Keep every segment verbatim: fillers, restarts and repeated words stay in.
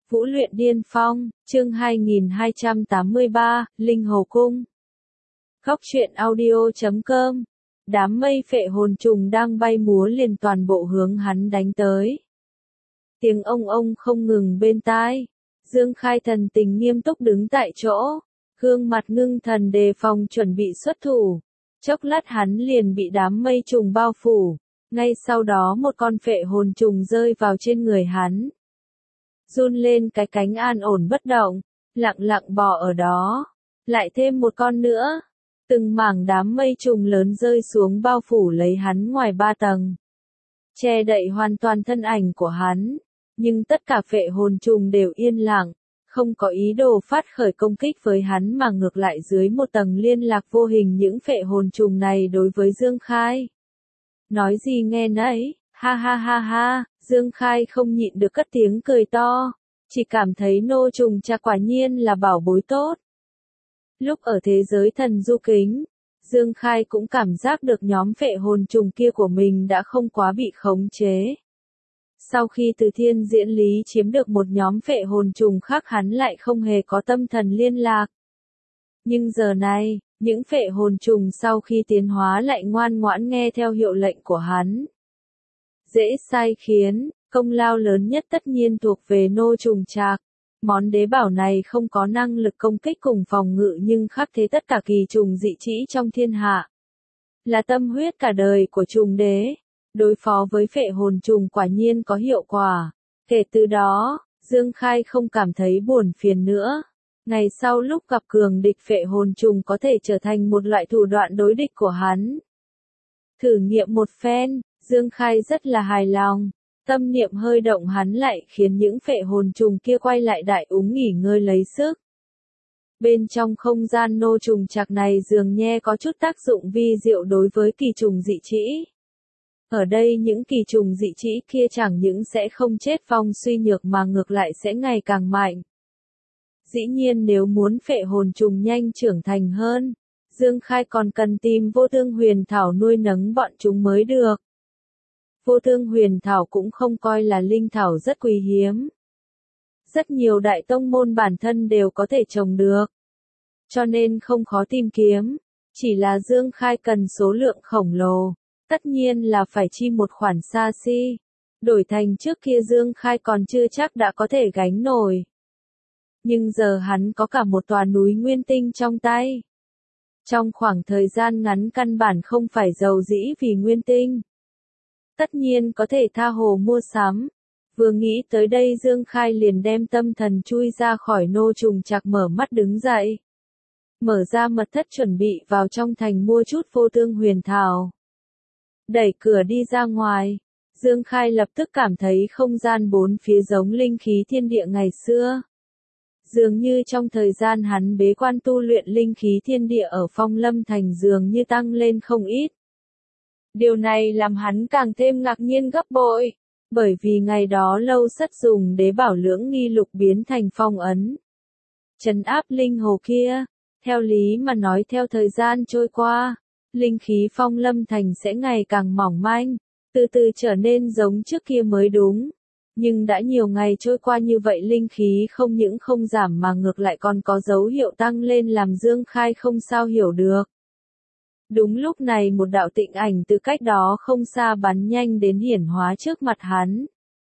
Vũ luyện điên phong, chương hai nghìn hai trăm tám mươi ba, Linh Hồ Cung. Góc truyện audio chấm com. Đám mây phệ hồn trùng đang bay múa liền toàn bộ hướng hắn đánh tới. Tiếng ông ông không ngừng bên tai. Dương Khai thần tình nghiêm túc đứng tại chỗ, gương mặt ngưng thần đề phòng chuẩn bị xuất thủ. Chốc lát hắn liền bị đám mây trùng bao phủ, ngay sau đó một con phệ hồn trùng rơi vào trên người hắn. Run lên cái cánh an ổn bất động, lặng lặng bò ở đó. Lại thêm một con nữa. Từng mảng đám mây trùng lớn rơi xuống bao phủ lấy hắn ngoài ba tầng. Che đậy hoàn toàn thân ảnh của hắn. Nhưng tất cả phệ hồn trùng đều yên lặng, không có ý đồ phát khởi công kích với hắn mà ngược lại dưới một tầng liên lạc vô hình những phệ hồn trùng này đối với Dương Khai. Nói gì nghe nấy, ha ha ha ha, Dương Khai không nhịn được cất tiếng cười to, chỉ cảm thấy nô trùng trà quả nhiên là bảo bối tốt. Lúc ở thế giới thần du kính, Dương Khai cũng cảm giác được nhóm phệ hồn trùng kia của mình đã không quá bị khống chế. Sau khi từ thiên diễn lý chiếm được một nhóm phệ hồn trùng khác hắn lại không hề có tâm thần liên lạc. Nhưng giờ này, những phệ hồn trùng sau khi tiến hóa lại ngoan ngoãn nghe theo hiệu lệnh của hắn. Dễ sai khiến, công lao lớn nhất tất nhiên thuộc về nô trùng trạc. Món đế bảo này không có năng lực công kích cùng phòng ngự nhưng khắc thế tất cả kỳ trùng dị trĩ trong thiên hạ. Là tâm huyết cả đời của trùng đế. Đối phó với phệ hồn trùng quả nhiên có hiệu quả. Kể từ đó, Dương Khai không cảm thấy buồn phiền nữa. Ngày sau lúc gặp cường địch phệ hồn trùng có thể trở thành một loại thủ đoạn đối địch của hắn. Thử nghiệm một phen, Dương Khai rất là hài lòng. Tâm niệm hơi động hắn lại khiến những phệ hồn trùng kia quay lại đại úng nghỉ ngơi lấy sức. Bên trong không gian nô trùng trạc này dường như có chút tác dụng vi diệu đối với kỳ trùng dị trĩ. Ở đây những kỳ trùng dị trĩ kia chẳng những sẽ không chết vong suy nhược mà ngược lại sẽ ngày càng mạnh. Dĩ nhiên nếu muốn phệ hồn trùng nhanh trưởng thành hơn, Dương Khai còn cần tìm vô thương huyền thảo nuôi nấng bọn chúng mới được. Vô thương huyền thảo cũng không coi là linh thảo rất quý hiếm. Rất nhiều đại tông môn bản thân đều có thể trồng được. Cho nên không khó tìm kiếm, chỉ là Dương Khai cần số lượng khổng lồ. Tất nhiên là phải chi một khoản xa xi. Đổi thành trước kia Dương Khai còn chưa chắc đã có thể gánh nổi. Nhưng giờ hắn có cả một tòa núi nguyên tinh trong tay. Trong khoảng thời gian ngắn căn bản không phải giàu dĩ vì nguyên tinh. Tất nhiên có thể tha hồ mua sắm. Vừa nghĩ tới đây Dương Khai liền đem tâm thần chui ra khỏi nô trùng trạc mở mắt đứng dậy. Mở ra mật thất chuẩn bị vào trong thành mua chút vô thương huyền thảo. Đẩy cửa đi ra ngoài, Dương Khai lập tức cảm thấy không gian bốn phía giống linh khí thiên địa ngày xưa. Dường như trong thời gian hắn bế quan tu luyện linh khí thiên địa ở Phong Lâm Thành dường như tăng lên không ít. Điều này làm hắn càng thêm ngạc nhiên gấp bội, bởi vì ngày đó Lâu Sất dùng đế bảo lưỡng nghi lục biến thành phong ấn. Trấn áp linh hồ kia, theo lý mà nói theo thời gian trôi qua. Linh khí Phong Lâm Thành sẽ ngày càng mỏng manh, từ từ trở nên giống trước kia mới đúng. Nhưng đã nhiều ngày trôi qua như vậy linh khí không những không giảm mà ngược lại còn có dấu hiệu tăng lên làm Dương Khai không sao hiểu được. Đúng lúc này một đạo tịnh ảnh từ cách đó không xa bắn nhanh đến hiển hóa trước mặt hắn.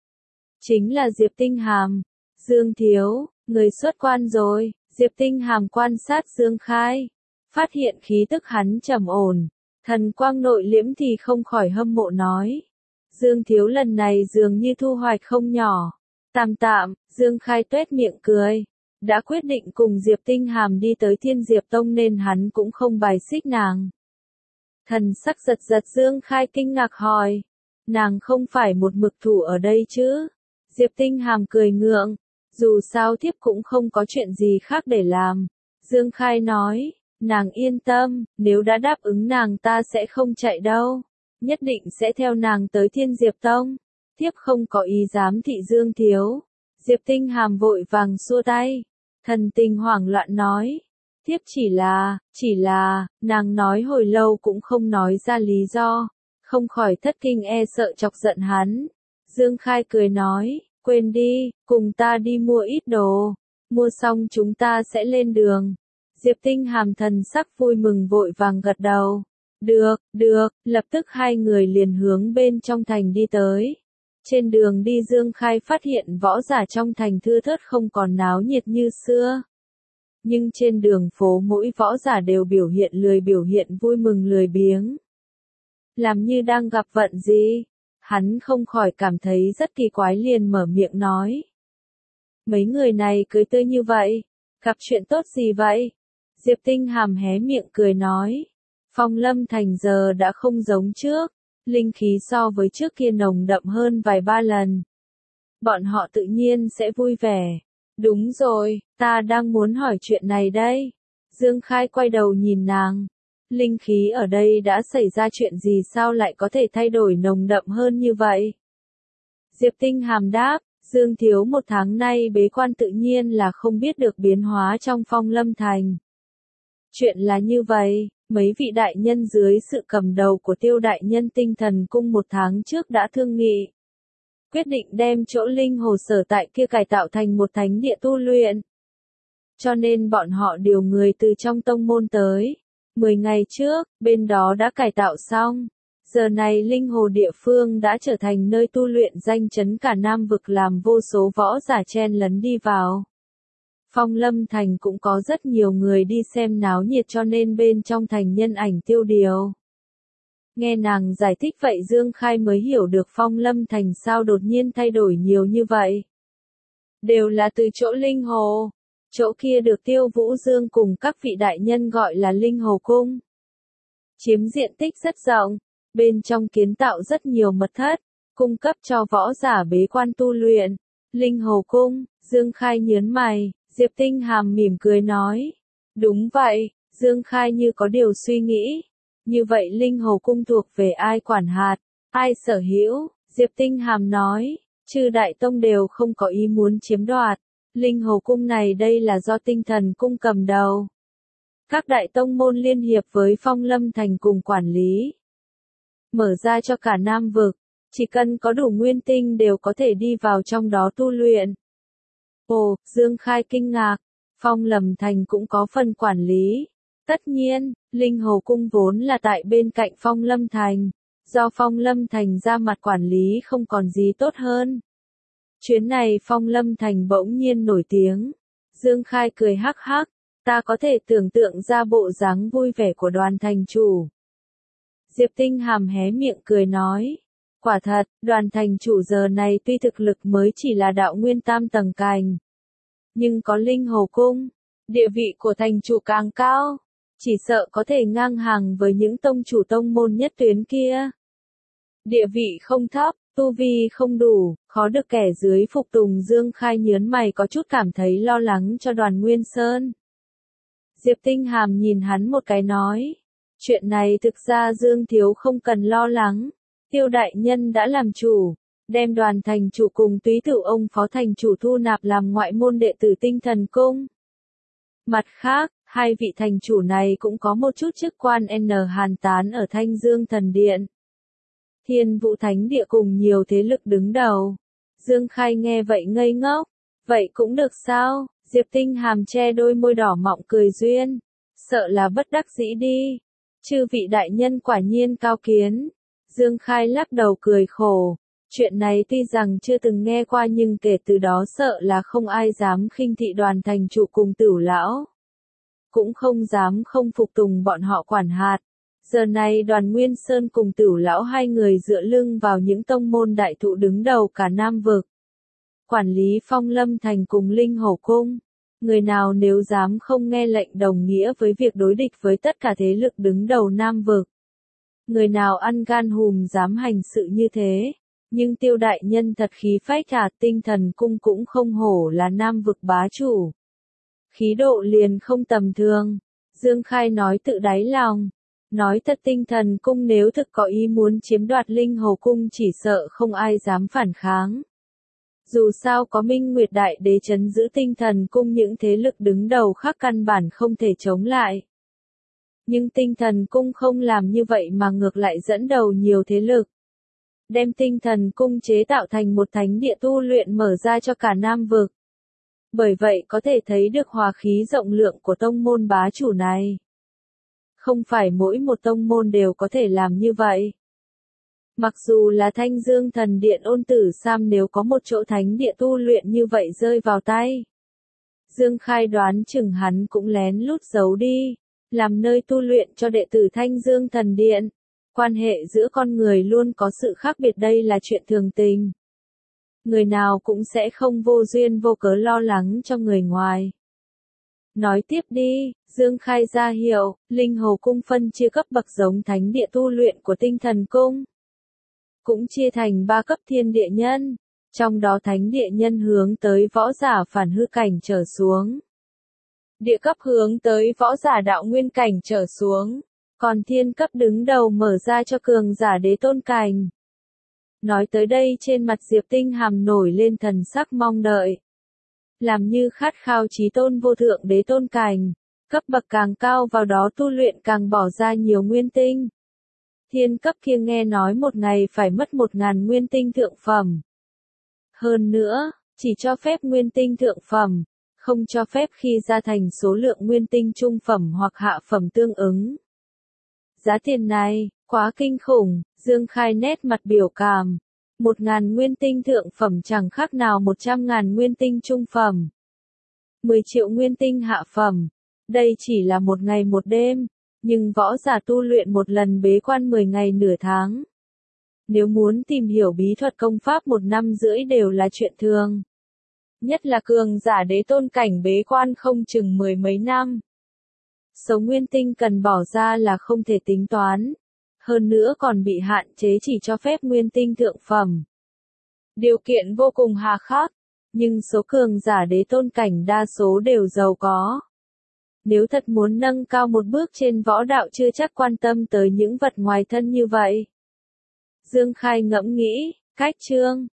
Chính là Diệp Tinh Hàm. Dương thiếu, người xuất quan rồi. Diệp Tinh Hàm quan sát Dương Khai. Phát hiện khí tức hắn trầm ổn, thần quang nội liễm thì không khỏi hâm mộ nói. Dương thiếu lần này dường như thu hoạch không nhỏ. Tạm tạm, Dương Khai tuét miệng cười. Đã quyết định cùng Diệp Tinh Hàm đi tới Thiên Diệp Tông nên hắn cũng không bài xích nàng. Thần sắc giật giật Dương Khai kinh ngạc hỏi. Nàng không phải một mực thủ ở đây chứ? Diệp Tinh Hàm cười ngượng. Dù sao thiếp cũng không có chuyện gì khác để làm. Dương Khai nói. Nàng yên tâm, nếu đã đáp ứng nàng ta sẽ không chạy đâu. Nhất định sẽ theo nàng tới Thiên Diệp Tông. Thiếp không có ý giám thị Dương thiếu. Diệp Tinh Hàm vội vàng xua tay. Thần tình hoảng loạn nói. Thiếp chỉ là, chỉ là, nàng nói hồi lâu cũng không nói ra lý do. Không khỏi thất kinh e sợ chọc giận hắn. Dương Khai cười nói. Quên đi, cùng ta đi mua ít đồ. Mua xong chúng ta sẽ lên đường. Diệp Tinh Hàm thần sắc vui mừng vội vàng gật đầu. Được, được, lập tức hai người liền hướng bên trong thành đi tới. Trên đường đi Dương Khai phát hiện võ giả trong thành thưa thớt không còn náo nhiệt như xưa. Nhưng trên đường phố mỗi võ giả đều biểu hiện lười biểu hiện vui mừng lười biếng. Làm như đang gặp vận gì. Hắn không khỏi cảm thấy rất kỳ quái liền mở miệng nói. Mấy người này cưới tươi như vậy, gặp chuyện tốt gì vậy? Diệp Tinh Hàm hé miệng cười nói. Phong Lâm Thành giờ đã không giống trước, linh khí so với trước kia nồng đậm hơn vài ba lần. Bọn họ tự nhiên sẽ vui vẻ. Đúng rồi, ta đang muốn hỏi chuyện này đây. Dương Khai quay đầu nhìn nàng. Linh khí ở đây đã xảy ra chuyện gì sao lại có thể thay đổi nồng đậm hơn như vậy? Diệp Tinh Hàm đáp, Dương Thiếu một tháng nay bế quan tự nhiên là không biết được biến hóa trong Phong Lâm Thành. Chuyện là như vậy, mấy vị đại nhân dưới sự cầm đầu của Tiêu đại nhân Tinh Thần Cung một tháng trước đã thương nghị. Quyết định đem chỗ linh hồ sở tại kia cải tạo thành một thánh địa tu luyện. Cho nên bọn họ điều người từ trong tông môn tới. Mười ngày trước, bên đó đã cải tạo xong. Giờ này linh hồ địa phương đã trở thành nơi tu luyện danh chấn cả Nam vực làm vô số võ giả chen lấn đi vào. Phong Lâm Thành cũng có rất nhiều người đi xem náo nhiệt cho nên bên trong thành nhân ảnh tiêu điều. Nghe nàng giải thích vậy Dương Khai mới hiểu được Phong Lâm Thành sao đột nhiên thay đổi nhiều như vậy. Đều là từ chỗ linh hồ. Chỗ kia được Tiêu Vũ Dương cùng các vị đại nhân gọi là Linh Hồ Cung. Chiếm diện tích rất rộng, bên trong kiến tạo rất nhiều mật thất, cung cấp cho võ giả bế quan tu luyện. Linh Hồ Cung, Dương Khai nhớn mày, Diệp Tinh Hàm mỉm cười nói. Đúng vậy, Dương Khai như có điều suy nghĩ. Như vậy Linh Hồ Cung thuộc về ai quản hạt, ai sở hữu? Diệp Tinh Hàm nói, chư đại tông đều không có ý muốn chiếm đoạt. Linh Hồ Cung này đây là do Tinh Thần Cung cầm đầu. Các đại tông môn liên hiệp với Phong Lâm Thành cùng quản lý. Mở ra cho cả Nam vực, chỉ cần có đủ nguyên tinh đều có thể đi vào trong đó tu luyện. Ồ, Dương Khai kinh ngạc, Phong Lâm Thành cũng có phần quản lý. Tất nhiên, Linh Hồ Cung vốn là tại bên cạnh Phong Lâm Thành, do Phong Lâm Thành ra mặt quản lý không còn gì tốt hơn. Chuyến này Phong Lâm Thành bỗng nhiên nổi tiếng. Dương Khai cười hắc hắc, ta có thể tưởng tượng ra bộ dáng vui vẻ của Đoàn thành chủ. Diệp Tinh Hàm hé miệng cười nói, quả thật, Đoàn thành chủ giờ này tuy thực lực mới chỉ là đạo nguyên tam tầng cành, nhưng có Linh Hồ Cung, địa vị của thành chủ càng cao, chỉ sợ có thể ngang hàng với những tông chủ tông môn nhất tuyến kia. Địa vị không thấp, tu vi không đủ, khó được kẻ dưới phục tùng. Dương Khai nhớn mày có chút cảm thấy lo lắng cho Đoàn Nguyên Sơn. Diệp Tinh Hàm nhìn hắn một cái nói, chuyện này thực ra Dương Thiếu không cần lo lắng, Tiêu đại nhân đã làm chủ, đem Đoàn thành chủ cùng Túy Tử ông phó thành chủ thu nạp làm ngoại môn đệ tử Tinh Thần Cung. Mặt khác, hai vị thành chủ này cũng có một chút chức quan N hàn tán ở Thanh Dương Thần Điện, Thiên Vũ Thánh Địa cùng nhiều thế lực đứng đầu. Dương Khai nghe vậy ngây ngốc, vậy cũng được sao? Diệp Tinh Hàm che đôi môi đỏ mọng cười duyên, sợ là bất đắc dĩ đi. Chư vị đại nhân quả nhiên cao kiến. Dương Khai lắc đầu cười khổ, chuyện này tuy rằng chưa từng nghe qua nhưng kể từ đó sợ là không ai dám khinh thị Đoàn thành chủ cùng Tửu lão. Cũng không dám không phục tùng bọn họ quản hạt. Giờ này Đoàn Nguyên Sơn cùng Tửu lão hai người dựa lưng vào những tông môn đại thụ đứng đầu cả Nam vực. Quản lý Phong Lâm Thành cùng Linh Hồ Cung. Người nào nếu dám không nghe lệnh đồng nghĩa với việc đối địch với tất cả thế lực đứng đầu Nam vực. Người nào ăn gan hùm dám hành sự như thế. Nhưng Tiêu đại nhân thật khí phách à, Tinh Thần Cung cũng không hổ là Nam vực bá chủ. Khí độ liền không tầm thường. Dương Khai nói tự đáy lòng. Nói thật Tinh Thần Cung nếu thực có ý muốn chiếm đoạt Linh Hồ Cung chỉ sợ không ai dám phản kháng. Dù sao có Minh Nguyệt Đại Đế trấn giữ Tinh Thần Cung những thế lực đứng đầu khác căn bản không thể chống lại. Nhưng Tinh Thần Cung không làm như vậy mà ngược lại dẫn đầu nhiều thế lực. đem tinh thần cung chế tạo thành một thánh địa tu luyện mở ra cho cả Nam vực. Bởi vậy có thể thấy được hòa khí rộng lượng của tông môn bá chủ này. Không phải mỗi một tông môn đều có thể làm như vậy. Mặc dù là Thanh Dương Thần Điện Ôn Tử Sam nếu có một chỗ thánh địa tu luyện như vậy rơi vào tay, Dương Khai đoán chừng hắn cũng lén lút giấu đi, làm nơi tu luyện cho đệ tử Thanh Dương Thần Điện. Quan hệ giữa con người luôn có sự khác biệt, đây là chuyện thường tình. Người nào cũng sẽ không vô duyên vô cớ lo lắng cho người ngoài. Nói tiếp đi, Dương Khai ra hiệu, Linh Hồ Cung phân chia cấp bậc giống thánh địa tu luyện của Tinh Thần Cung. Cũng chia thành ba cấp thiên địa nhân, trong đó thánh địa nhân hướng tới võ giả phản hư cảnh trở xuống. Địa cấp hướng tới võ giả đạo nguyên cảnh trở xuống, còn thiên cấp đứng đầu mở ra cho cường giả đế tôn cảnh. Nói tới đây trên mặt Diệp Tinh Hàm nổi lên thần sắc mong đợi. Làm như khát khao chí tôn vô thượng đế tôn cảnh, cấp bậc càng cao vào đó tu luyện càng bỏ ra nhiều nguyên tinh. Thiên cấp kia nghe nói một ngày phải mất một ngàn nguyên tinh thượng phẩm. Hơn nữa, chỉ cho phép nguyên tinh thượng phẩm, không cho phép khi ra thành số lượng nguyên tinh trung phẩm hoặc hạ phẩm tương ứng. Giá tiền này, quá kinh khủng, Dương Khai nét mặt biểu cảm. Một ngàn nguyên tinh thượng phẩm chẳng khác nào một trăm ngàn nguyên tinh trung phẩm. Mười triệu nguyên tinh hạ phẩm. Đây chỉ là một ngày một đêm, nhưng võ giả tu luyện một lần bế quan mười ngày nửa tháng. Nếu muốn tìm hiểu bí thuật công pháp một năm rưỡi đều là chuyện thường. Nhất là cường giả đế tôn cảnh bế quan không chừng mười mấy năm. Số nguyên tinh cần bỏ ra là không thể tính toán. Hơn nữa còn bị hạn chế chỉ cho phép nguyên tinh thượng phẩm. Điều kiện vô cùng hà khắc, nhưng số cường giả đế tôn cảnh đa số đều giàu có. Nếu thật muốn nâng cao một bước trên võ đạo chưa chắc quan tâm tới những vật ngoài thân như vậy. Dương Khai ngẫm nghĩ, cách chương,